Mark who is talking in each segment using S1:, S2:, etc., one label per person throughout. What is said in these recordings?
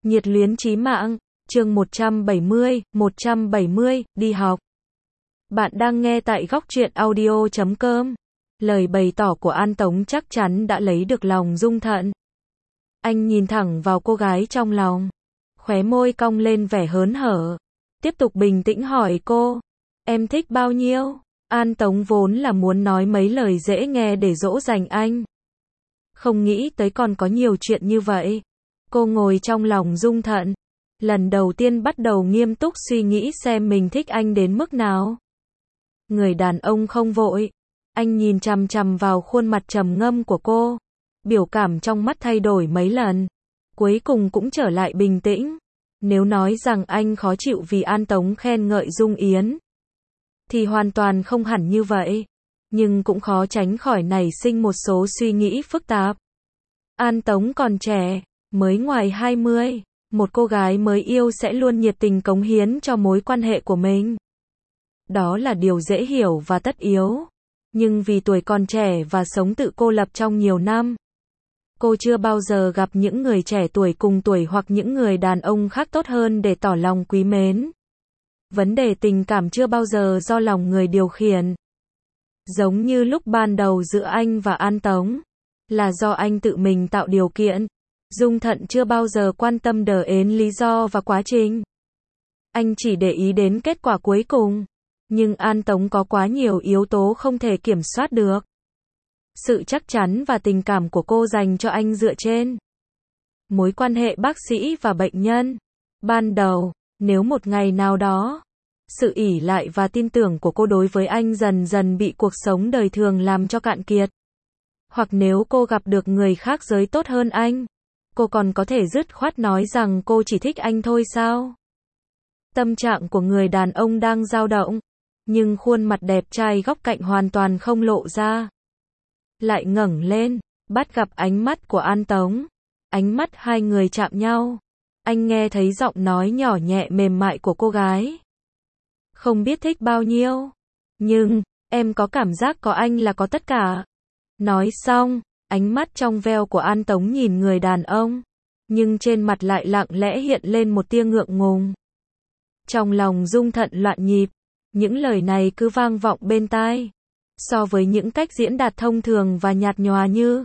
S1: Nhiệt luyến chí mạng, chương 170, đi học. Bạn đang nghe tại góc truyện audio.com. Lời bày tỏ của An Tống chắc chắn đã lấy được lòng Dung Thận. Anh nhìn thẳng vào cô gái trong lòng, khóe môi cong lên vẻ hớn hở. Tiếp tục bình tĩnh hỏi cô, em thích bao nhiêu? An Tống vốn là muốn nói mấy lời dễ nghe để dỗ dành anh. Không nghĩ tới còn có nhiều chuyện như vậy. Cô ngồi trong lòng Dung Thận, lần đầu tiên bắt đầu nghiêm túc suy nghĩ xem mình thích anh đến mức nào. Người đàn ông không vội, anh nhìn chằm chằm vào khuôn mặt trầm ngâm của cô, biểu cảm trong mắt thay đổi mấy lần, cuối cùng cũng trở lại bình tĩnh. Nếu nói rằng anh khó chịu vì An Tống khen ngợi Dung Yến, thì hoàn toàn không hẳn như vậy, nhưng cũng khó tránh khỏi nảy sinh một số suy nghĩ phức tạp. An Tống còn trẻ, mới ngoài 20, một cô gái mới yêu sẽ luôn nhiệt tình cống hiến cho mối quan hệ của mình. Đó là điều dễ hiểu và tất yếu, nhưng vì tuổi còn trẻ và sống tự cô lập trong nhiều năm, cô chưa bao giờ gặp những người trẻ tuổi cùng tuổi hoặc những người đàn ông khác tốt hơn để tỏ lòng quý mến. Vấn đề tình cảm chưa bao giờ do lòng người điều khiển. Giống như lúc ban đầu giữa anh và An Tống, là do anh tự mình tạo điều kiện. Dung Thận chưa bao giờ quan tâm đến lý do và quá trình. Anh chỉ để ý đến kết quả cuối cùng. Nhưng An Tống có quá nhiều yếu tố không thể kiểm soát được. Sự chắc chắn và tình cảm của cô dành cho anh dựa trên mối quan hệ bác sĩ và bệnh nhân. Ban đầu, nếu một ngày nào đó, sự ỷ lại và tin tưởng của cô đối với anh dần dần bị cuộc sống đời thường làm cho cạn kiệt. Hoặc nếu cô gặp được người khác giới tốt hơn anh, cô còn có thể dứt khoát nói rằng cô chỉ thích anh thôi sao? Tâm trạng của người đàn ông đang dao động, nhưng khuôn mặt đẹp trai góc cạnh hoàn toàn không lộ ra. Lại ngẩng lên, bắt gặp ánh mắt của An Tống. Ánh mắt hai người chạm nhau. Anh nghe thấy giọng nói nhỏ nhẹ mềm mại của cô gái. Không biết thích bao nhiêu, nhưng em có cảm giác có anh là có tất cả. Nói xong, ánh mắt trong veo của An Tống nhìn người đàn ông, nhưng trên mặt lại lặng lẽ hiện lên một tia ngượng ngùng. Trong lòng Dung Thận loạn nhịp, những lời này cứ vang vọng bên tai. So với những cách diễn đạt thông thường và nhạt nhòa như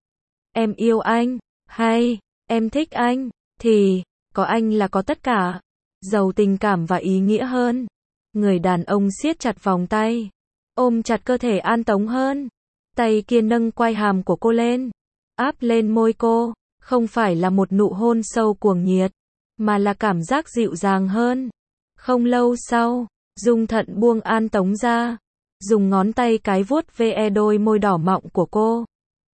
S1: em yêu anh, hay em thích anh, thì có anh là có tất cả, giàu tình cảm và ý nghĩa hơn. Người đàn ông siết chặt vòng tay, ôm chặt cơ thể An Tống hơn. Tay kia nâng quai hàm của cô lên, áp lên môi cô, không phải là một nụ hôn sâu cuồng nhiệt, mà là cảm giác dịu dàng hơn. Không lâu sau, Dung Thận buông An Tống ra, dùng ngón tay cái vuốt ve đôi môi đỏ mọng của cô.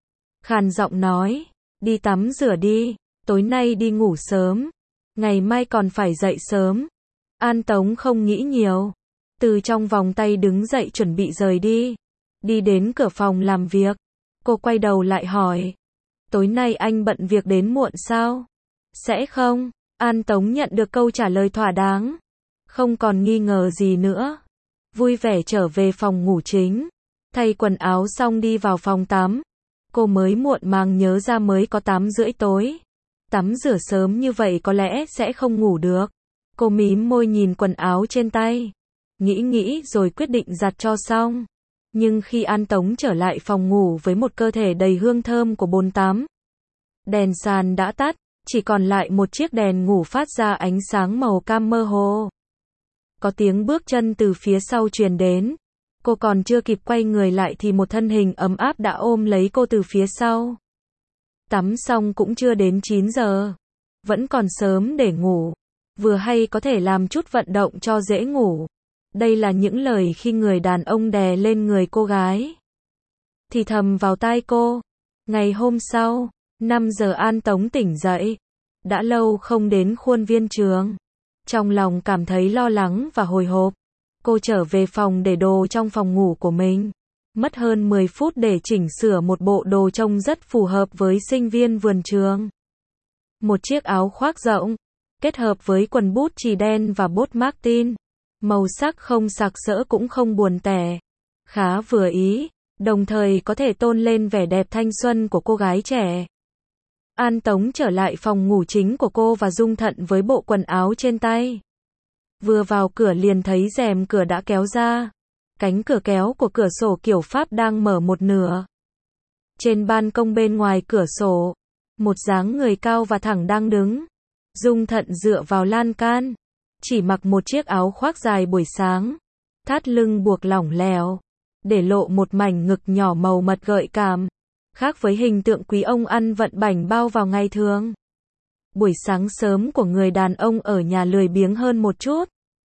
S1: Khàn giọng nói, đi tắm rửa đi, tối nay đi ngủ sớm, ngày mai còn phải dậy sớm. An Tống không nghĩ nhiều, từ trong vòng tay đứng dậy chuẩn bị rời đi. Đi đến cửa phòng làm việc, cô quay đầu lại hỏi, tối nay anh bận việc đến muộn sao? Sẽ không? An Tống nhận được câu trả lời thỏa đáng, không còn nghi ngờ gì nữa. Vui vẻ trở về phòng ngủ chính, thay quần áo xong đi vào phòng tắm. Cô mới muộn màng nhớ ra mới có 8:30 tối. Tắm rửa sớm như vậy có lẽ sẽ không ngủ được. Cô mím môi nhìn quần áo trên tay, nghĩ rồi quyết định giặt cho xong. Nhưng khi An Tống trở lại phòng ngủ với một cơ thể đầy hương thơm của bồn tắm, đèn sàn đã tắt, chỉ còn lại một chiếc đèn ngủ phát ra ánh sáng màu cam mơ hồ. Có tiếng bước chân từ phía sau truyền đến. Cô còn chưa kịp quay người lại thì một thân hình ấm áp đã ôm lấy cô từ phía sau. Tắm xong cũng chưa đến 9 giờ. Vẫn còn sớm để ngủ. Vừa hay có thể làm chút vận động cho dễ ngủ. Đây là những lời khi người đàn ông đè lên người cô gái, thì thầm vào tai cô. Ngày hôm sau, 5 giờ An Tống tỉnh dậy. Đã lâu không đến khuôn viên trường. Trong lòng cảm thấy lo lắng và hồi hộp. Cô trở về phòng để đồ trong phòng ngủ của mình. Mất hơn 10 phút để chỉnh sửa một bộ đồ trông rất phù hợp với sinh viên vườn trường. Một chiếc áo khoác rộng, kết hợp với quần bút chì đen và bốt Martin. Màu sắc không sặc sỡ cũng không buồn tẻ. Khá vừa ý, đồng thời có thể tôn lên vẻ đẹp thanh xuân của cô gái trẻ. An Tống trở lại phòng ngủ chính của cô và Dung Thận với bộ quần áo trên tay. Vừa vào cửa liền thấy rèm cửa đã kéo ra. Cánh cửa kéo của cửa sổ kiểu Pháp đang mở một nửa. Trên ban công bên ngoài cửa sổ, một dáng người cao và thẳng đang đứng. Dung Thận dựa vào lan can, chỉ mặc một chiếc áo khoác dài buổi sáng, thắt lưng buộc lỏng lẻo, để lộ một mảnh ngực nhỏ màu mật gợi cảm, khác với hình tượng quý ông ăn vận bảnh bao vào ngày thường. Buổi sáng sớm của người đàn ông ở nhà lười biếng hơn một chút.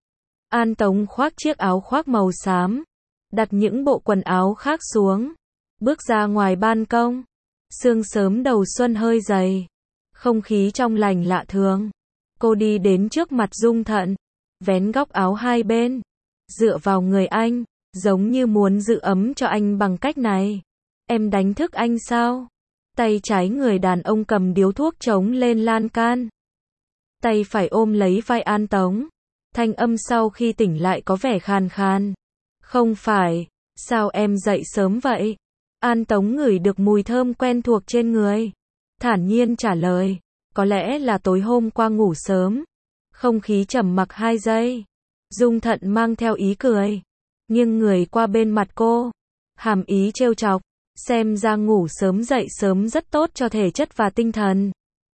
S1: An Tống khoác chiếc áo khoác màu xám, đặt những bộ quần áo khác xuống, bước ra ngoài ban công. Sương sớm đầu xuân hơi dày, không khí trong lành lạ thường. Cô đi đến trước mặt Dung Thận, vén góc áo hai bên, dựa vào người anh, giống như muốn giữ ấm cho anh bằng cách này. Em đánh thức anh sao? Tay trái người đàn ông cầm điếu thuốc chống lên lan can. Tay phải ôm lấy vai An Tống. Thanh âm sau khi tỉnh lại có vẻ khàn khàn. Không phải, sao em dậy sớm vậy? An Tống ngửi được mùi thơm quen thuộc trên người. Thản nhiên trả lời, có lẽ là tối hôm qua ngủ sớm. Không khí trầm mặc 2 giây. Dung Thận mang theo ý cười, nghiêng người qua bên mặt cô, hàm ý trêu chọc, xem ra ngủ sớm dậy sớm rất tốt cho thể chất và tinh thần.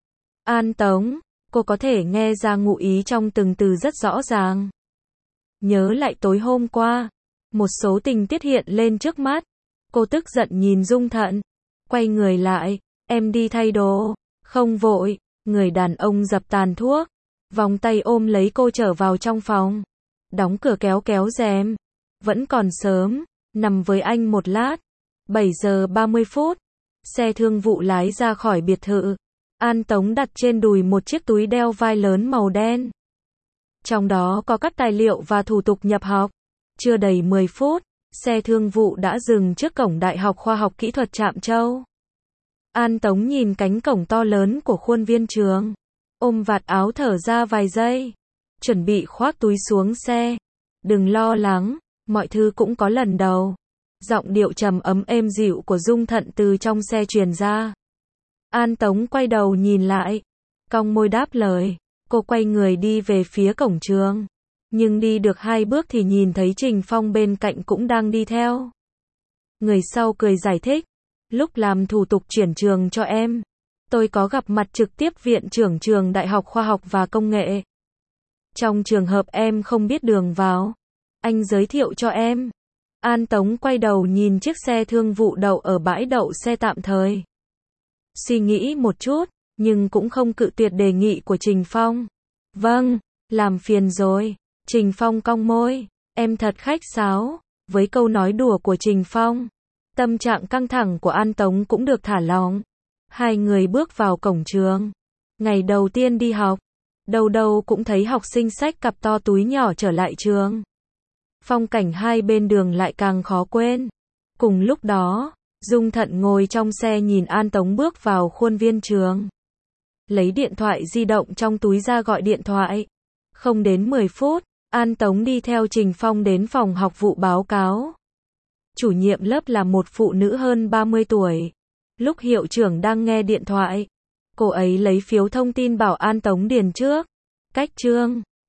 S1: An Tống, cô có thể nghe ra ngụ ý trong từng từ rất rõ ràng. Nhớ lại tối hôm qua, một số tình tiết hiện lên trước mắt. Cô tức giận nhìn Dung Thận, quay người lại, em đi thay đồ. Không vội. Người đàn ông dập tàn thuốc, vòng tay ôm lấy cô trở vào trong phòng, đóng cửa kéo rèm. Vẫn còn sớm, nằm với anh một lát. 7 giờ 30 phút, xe thương vụ lái ra khỏi biệt thự. An Tống đặt trên đùi một chiếc túi đeo vai lớn màu đen. Trong đó có các tài liệu và thủ tục nhập học. Chưa đầy 10 phút, xe thương vụ đã dừng trước cổng Đại học Khoa học Kỹ thuật Trạm Châu. An Tống nhìn cánh cổng to lớn của khuôn viên trường, ôm vạt áo thở ra vài giây, chuẩn bị khoác túi xuống xe. Đừng lo lắng, mọi thứ cũng có lần đầu. Giọng điệu trầm ấm êm dịu của Dung Thận từ trong xe truyền ra. An Tống quay đầu nhìn lại, cong môi đáp lời. Cô quay người đi về phía cổng trường, nhưng đi được 2 bước thì nhìn thấy Trình Phong bên cạnh cũng đang đi theo. Người sau cười giải thích, lúc làm thủ tục chuyển trường cho em, tôi có gặp mặt trực tiếp viện trưởng trường Đại học Khoa học và Công nghệ. Trong trường hợp em không biết đường vào, anh giới thiệu cho em. An Tống quay đầu nhìn chiếc xe thương vụ đậu ở bãi đậu xe tạm thời. Suy nghĩ một chút, nhưng cũng không cự tuyệt đề nghị của Trình Phong. Vâng, làm phiền rồi. Trình Phong cong môi, em thật khách sáo. Với câu nói đùa của Trình Phong, tâm trạng căng thẳng của An Tống cũng được thả lỏng. Hai người bước vào cổng trường. Ngày đầu tiên đi học, đâu đâu cũng thấy học sinh xách cặp to túi nhỏ trở lại trường. Phong cảnh hai bên đường lại càng khó quên. Cùng lúc đó, Dung Thận ngồi trong xe nhìn An Tống bước vào khuôn viên trường. Lấy điện thoại di động trong túi ra gọi điện thoại. Không đến 10 phút, An Tống đi theo Trình Phong đến phòng học vụ báo cáo. Chủ nhiệm lớp là một phụ nữ hơn 30 tuổi. Lúc hiệu trưởng đang nghe điện thoại, cô ấy lấy phiếu thông tin bảo An Tống điền trước. Cách chương